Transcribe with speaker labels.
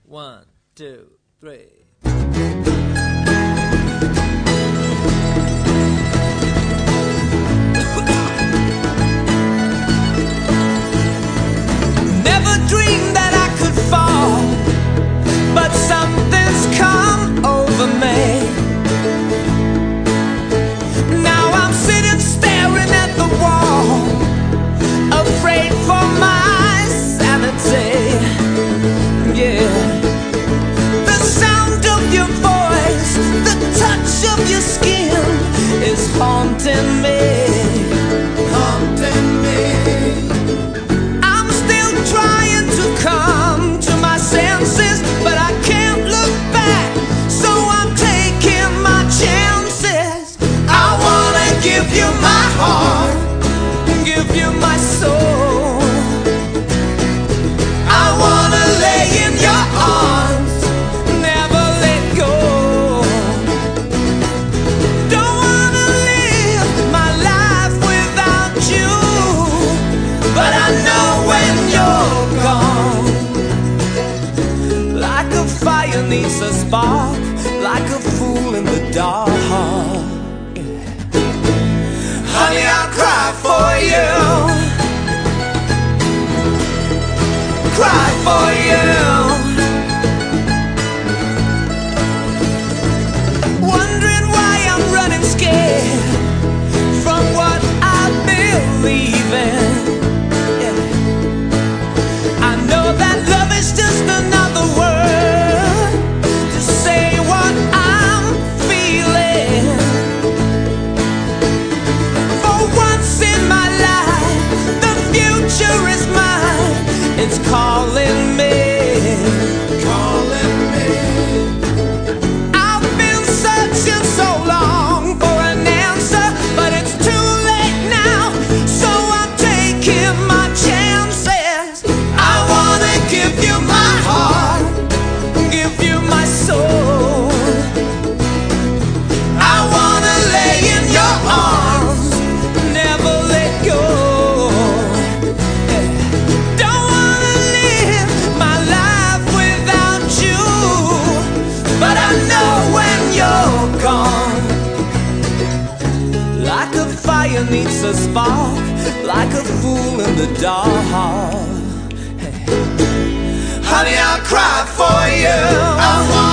Speaker 1: One, two, three. Never dreamed that I could fall, but something's come over me. Now I'm sitting staring at the wall, afraid for my sanity. Yeah. The sound of your voice, the touch of your skin is haunting me. Haunting me. I'm still trying to come to my senses, but I can't look back, so I'm taking my chances. I wanna give you my heart, give you my soul. I wanna lay in your arms, never let go. Don't wanna live my life without you, but I know when you're gone. Like a fire needs a spark, like a fool in the dark. Honey, I'll cry for you, cry for you. Wondering why I'm running scared from what I believe in. Yeah. I know that love is just another word to say what I'm feeling. For once in my life, the future is mine. It's calling me, calling me. I've been searching so long for an answer, but it's too late now, so I'm taking my chances. I wanna give you my heart, give you my soul. I wanna lay in your arms, never let go. Don't wanna live my life without you, but I know when you're gone. Like a fire needs a spark, like a fool in the dark. Honey, I'll cry for you.